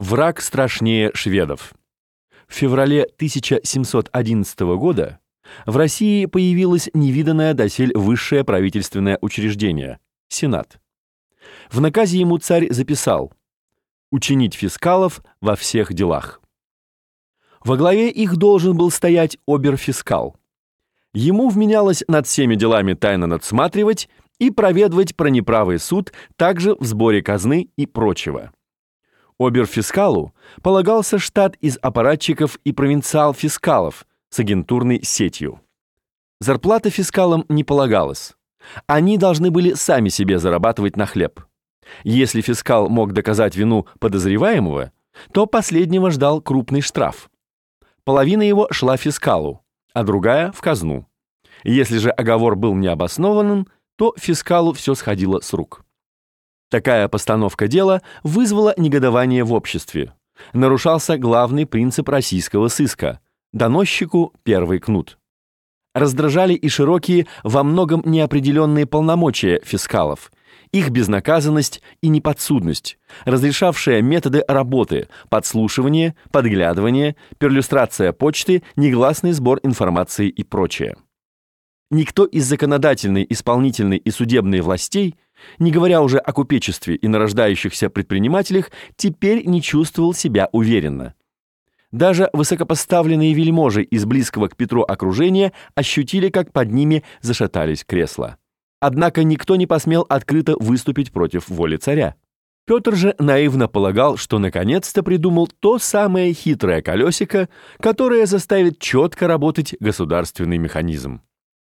Враг страшнее шведов. В феврале 1711 года в России появилось невиданное досель высшее правительственное учреждение – Сенат. В наказе ему царь записал «учинить фискалов во всех делах». Во главе их должен был стоять обер-фискал. Ему вменялось над всеми делами тайно надсматривать и проведывать про неправый суд также в сборе казны и прочего. Обер-фискалу полагался штат из аппаратчиков и провинциал-фискалов с агентурной сетью. Зарплата фискалам не полагалась. Они должны были сами себе зарабатывать на хлеб. Если фискал мог доказать вину подозреваемого, то последнего ждал крупный штраф. Половина его шла фискалу, а другая — в казну. Если же оговор был необоснованным, то фискалу все сходило с рук. Такая постановка дела вызвала негодование в обществе. Нарушался главный принцип российского сыска – доносчику первый кнут. Раздражали и широкие, во многом неопределенные полномочия фискалов, их безнаказанность и неподсудность, разрешавшая методы работы, подслушивание, подглядывание, перлюстрация почты, негласный сбор информации и прочее. Никто из законодательной, исполнительной и судебной властей, не говоря уже о купечестве и нарождающихся предпринимателях, теперь не чувствовал себя уверенно. Даже высокопоставленные вельможи из близкого к Петру окружения ощутили, как под ними зашатались кресла. Однако никто не посмел открыто выступить против воли царя. Петр же наивно полагал, что наконец-то придумал то самое хитрое колесико, которое заставит четко работать государственный механизм.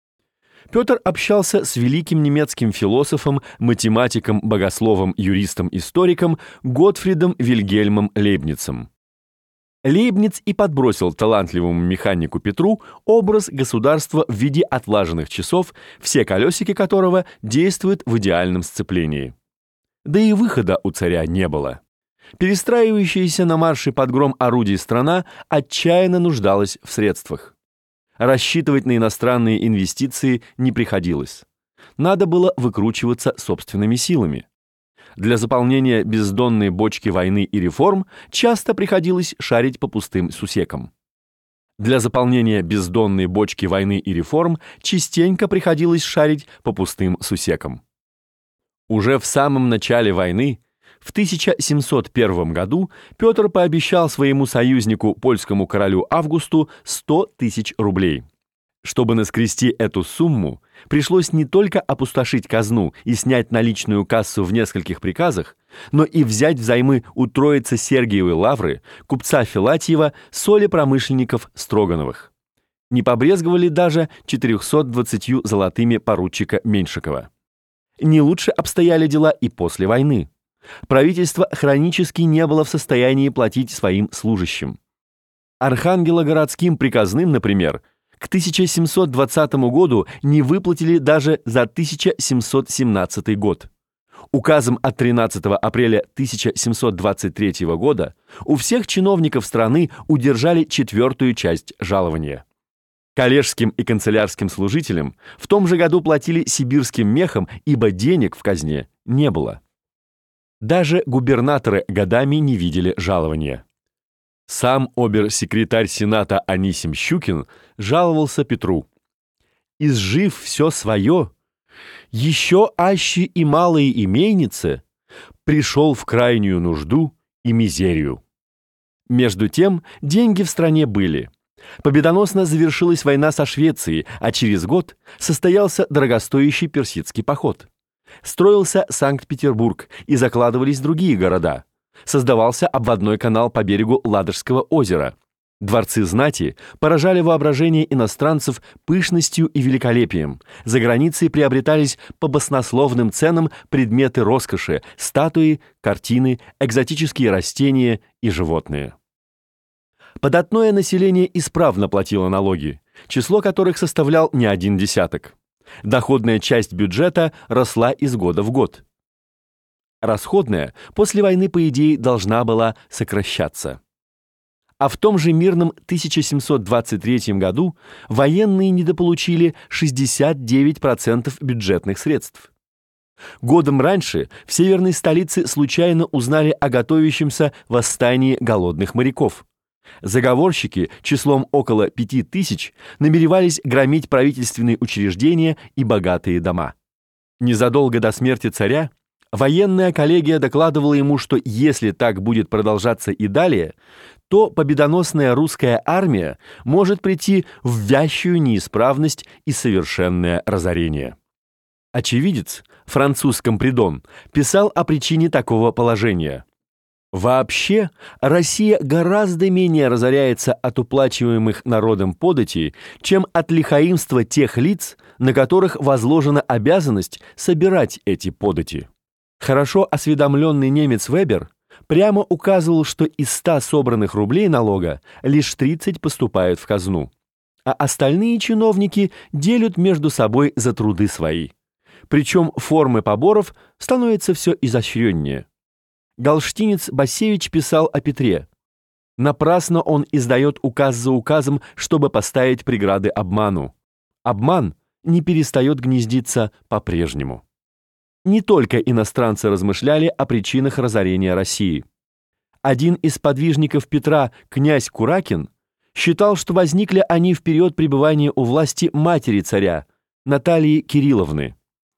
Петр общался с великим немецким философом, математиком, богословом, юристом, историком Готфридом Вильгельмом Лейбницем. Лейбниц и подбросил талантливому механику Петру образ государства в виде отлаженных часов, все колесики которого действуют в идеальном сцеплении. Да и выхода у царя не было. Перестраивающаяся на марше под гром орудий страна отчаянно нуждалась в средствах. Рассчитывать на иностранные инвестиции не приходилось. Надо было выкручиваться собственными силами. Для заполнения бездонной бочки войны и реформ часто приходилось шарить по пустым сусекам. Для заполнения бездонной бочки войны и реформ частенько приходилось шарить по пустым сусекам. Уже в самом начале войны, в 1701 году, Петр пообещал своему союзнику, польскому королю Августу, 100 тысяч рублей. Чтобы наскрести эту сумму, пришлось не только опустошить казну и снять наличную кассу в нескольких приказах, но и взять взаймы у троицы Сергиевой Лавры, купца Филатьева, солепромышленников Строгановых. Не побрезговали даже 420 золотыми поручика Меньшикова. Не лучше обстояли дела и после войны. Правительство хронически не было в состоянии платить своим служащим. Архангелогородским приказным, например, к 1720 году не выплатили даже за 1717 год. Указом от 13 апреля 1723 года у всех чиновников страны удержали четвертую часть жалования. Коллежским и канцелярским служителям в том же году платили сибирским мехам, ибо денег в казне не было. Даже губернаторы годами не видели жалования. Сам обер-секретарь Сената Анисим Щукин жаловался Петру. «Изжив все свое, еще аще и малые имейницы, пришел в крайнюю нужду и мизерию». Между тем деньги в стране были. Победоносно завершилась война со Швецией, а через год состоялся дорогостоящий персидский поход. Строился Санкт-Петербург и закладывались другие города. Создавался обводной канал по берегу Ладожского озера. Дворцы знати поражали воображение иностранцев пышностью и великолепием. За границей приобретались по баснословным ценам предметы роскоши, статуи, картины, экзотические растения и животные. Податное население исправно платило налоги, число которых составлял не один десяток. Доходная часть бюджета росла из года в год. Расходная после войны, по идее, должна была сокращаться. А в том же мирном 1723 году военные недополучили 69% бюджетных средств. Годом раньше в северной столице случайно узнали о готовящемся восстании голодных моряков. Заговорщики числом около 5000 намеревались громить правительственные учреждения и богатые дома. Незадолго до смерти царя военная коллегия докладывала ему, что если так будет продолжаться и далее, то победоносная русская армия может прийти в вящую неисправность и совершенное разорение. Очевидец, француз Компридон, писал о причине такого положения. Вообще, Россия гораздо менее разоряется от уплачиваемых народом податей, чем от лихаимства тех лиц, на которых возложена обязанность собирать эти подати. Хорошо осведомленный немец Вебер прямо указывал, что из 100 собранных рублей налога лишь 30 поступают в казну, а остальные чиновники делят между собой за труды свои. Причем формы поборов становятся все изощреннее. Галштинец Басевич писал о Петре. Напрасно он издает указ за указом, чтобы поставить преграды обману. Обман не перестает гнездиться по-прежнему. Не только иностранцы размышляли о причинах разорения России. Один из подвижников Петра, князь Куракин, считал, что возникли они в период пребывания у власти матери царя, Натальи Кирилловны.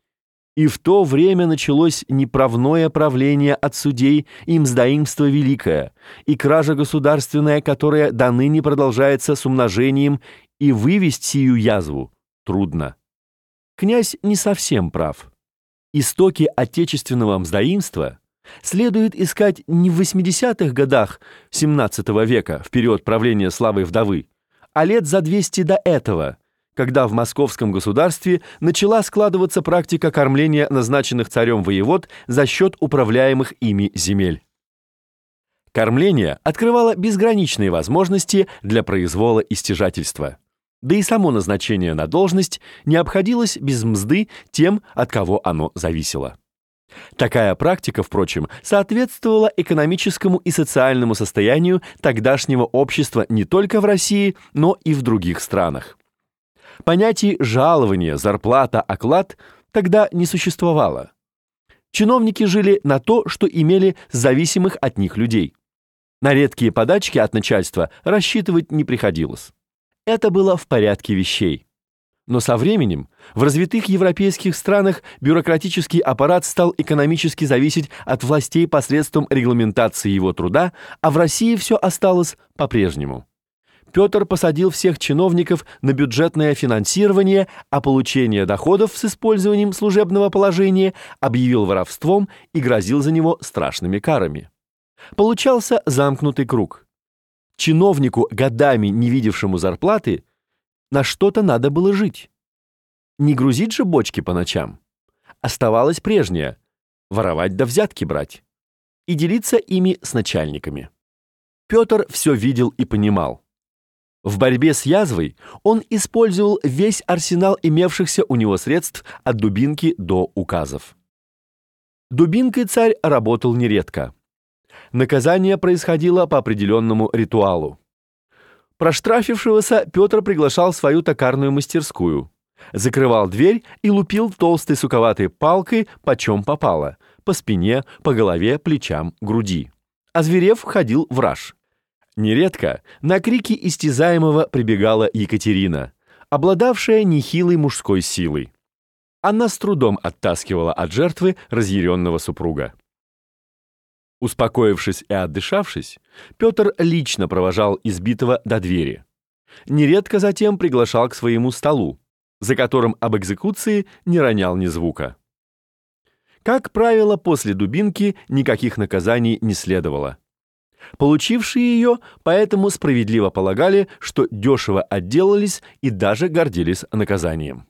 И в то время началось неправное правление от судей и мздоимство великое, и кража государственная, которая до ныне продолжается с умножением, и вывесть сию язву трудно. Князь не совсем прав. Истоки отечественного мздоимства следует искать не в 80-х годах XVII века, в период правления славы вдовы, а лет за 200 до этого, когда в московском государстве начала складываться практика кормления назначенных царем воевод за счет управляемых ими земель. Кормление открывало безграничные возможности для произвола и стяжательства. Да и само назначение на должность не обходилось без мзды тем, от кого оно зависело. Такая практика, впрочем, соответствовала экономическому и социальному состоянию тогдашнего общества не только в России, но и в других странах. Понятий жалование, зарплата, оклад тогда не существовало. Чиновники жили на то, что имели зависимых от них людей. На редкие подачки от начальства рассчитывать не приходилось. Это было в порядке вещей. Но со временем в развитых европейских странах бюрократический аппарат стал экономически зависеть от властей посредством регламентации его труда, а в России все осталось по-прежнему. Петр посадил всех чиновников на бюджетное финансирование, а получение доходов с использованием служебного положения объявил воровством и грозил за него страшными карами. Получался замкнутый круг. Чиновнику, годами не видевшему зарплаты, на что-то надо было жить. Не грузить же бочки по ночам. Оставалось прежнее – воровать да взятки брать. И делиться ими с начальниками. Петр все видел и понимал. В борьбе с язвой он использовал весь арсенал имевшихся у него средств от дубинки до указов. Дубинкой царь работал нередко. Наказание происходило по определенному ритуалу. Проштрафившегося Петр приглашал в свою токарную мастерскую, закрывал дверь и лупил толстой суковатой палкой почем попало – по спине, по голове, плечам, груди. Озверев, входил в раж. Нередко на крики истязаемого прибегала Екатерина, обладавшая нехилой мужской силой. Она с трудом оттаскивала от жертвы разъяренного супруга. Успокоившись и отдышавшись, Петр лично провожал избитого до двери. Нередко затем приглашал к своему столу, за которым об экзекуции не ронял ни звука. Как правило, после дубинки никаких наказаний не следовало. Получившие ее поэтому справедливо полагали, что дешево отделались и даже гордились наказанием.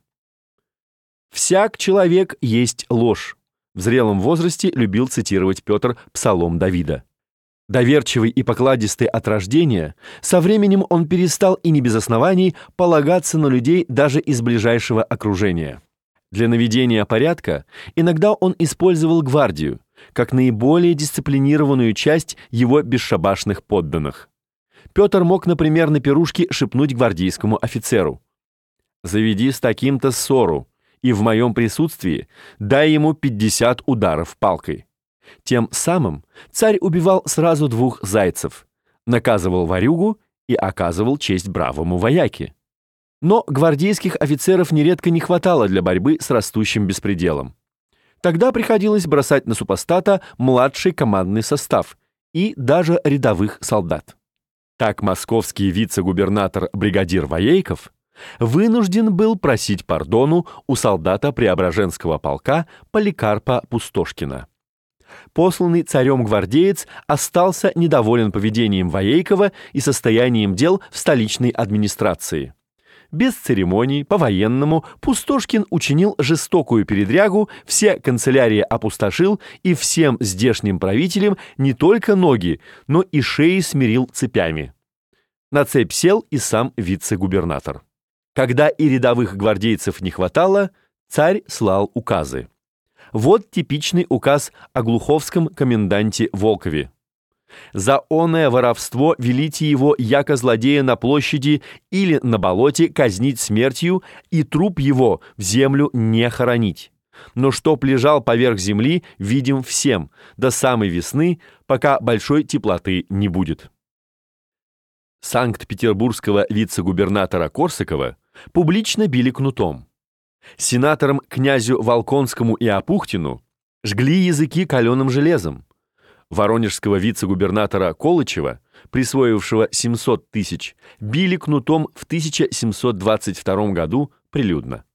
«Всяк человек есть ложь», в зрелом возрасте любил цитировать Петр Псалом Давида. Доверчивый и покладистый от рождения, со временем он перестал и не без оснований полагаться на людей даже из ближайшего окружения. Для наведения порядка иногда он использовал гвардию, как наиболее дисциплинированную часть его бесшабашных подданных. Петр мог, например, на пирушке шепнуть гвардейскому офицеру: «Заведи с таким-то ссору, и в моем присутствии дай ему 50 ударов палкой». Тем самым царь убивал сразу 2 зайцев, наказывал ворюгу и оказывал честь бравому вояке. Но гвардейских офицеров нередко не хватало для борьбы с растущим беспределом. Тогда приходилось бросать на супостата младший командный состав и даже рядовых солдат. Так московский вице-губернатор бригадир Воейков вынужден был просить пардону у солдата Преображенского полка Поликарпа Пустошкина. Посланный царем гвардеец остался недоволен поведением Воейкова и состоянием дел в столичной администрации. Без церемоний, по-военному, Пустошкин учинил жестокую передрягу, все канцелярии опустошил и всем здешним правителям не только ноги, но и шеи смирил цепями. На цепь сел и сам вице-губернатор. Когда и рядовых гвардейцев не хватало, царь слал указы. Вот типичный указ о глуховском коменданте Волкове. «За оное воровство велите его, яко злодея на площади или на болоте, казнить смертью, и труп его в землю не хоронить. Но чтоб лежал поверх земли, видим всем, до самой весны, пока большой теплоты не будет». Санкт-Петербургского вице-губернатора Корсакова публично били кнутом. Сенаторам князю Волконскому и Апухтину жгли языки каленым железом. Воронежского вице-губернатора Колычева, присвоившего 700 тысяч, били кнутом в 1722 году прилюдно.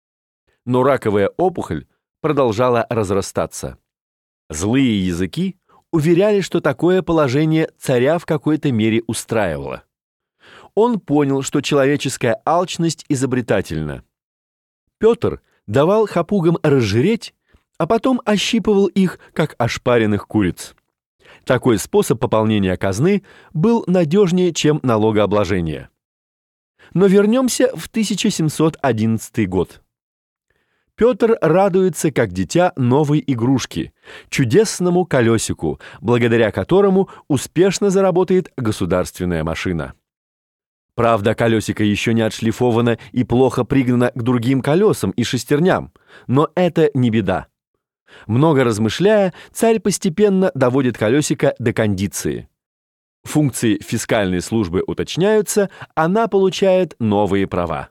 Но раковая опухоль продолжала разрастаться. Злые языки уверяли, что такое положение царя в какой-то мере устраивало. Он понял, что человеческая алчность изобретательна. Петр давал хапугам разжиреть, а потом ощипывал их, как ошпаренных куриц. Такой способ пополнения казны был надежнее, чем налогообложение. Но вернемся в 1711 год. Петр радуется, как дитя, новой игрушке, чудесному колесику, благодаря которому успешно заработает государственная машина. Правда, колесико еще не отшлифовано и плохо пригнано к другим колесам и шестерням, но это не беда. Много размышляя, царь постепенно доводит колесико до кондиции. Функции фискальной службы уточняются, она получает новые права.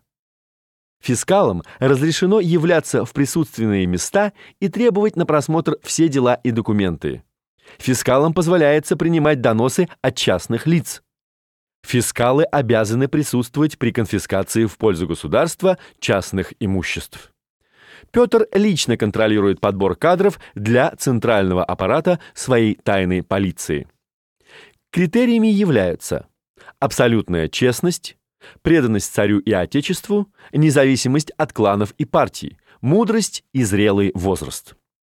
Фискалам разрешено являться в присутственные места и требовать на просмотр все дела и документы. Фискалам позволяется принимать доносы от частных лиц. Фискалы обязаны присутствовать при конфискации в пользу государства частных имуществ. Петр лично контролирует подбор кадров для центрального аппарата своей тайной полиции. Критериями являются абсолютная честность, преданность царю и отечеству, независимость от кланов и партий, мудрость и зрелый возраст.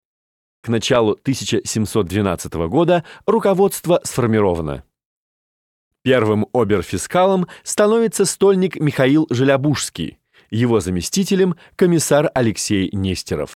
К началу 1712 года руководство сформировано. Первым оберфискалом становится стольник Михаил Желябужский, его заместителем комиссар Алексей Нестеров.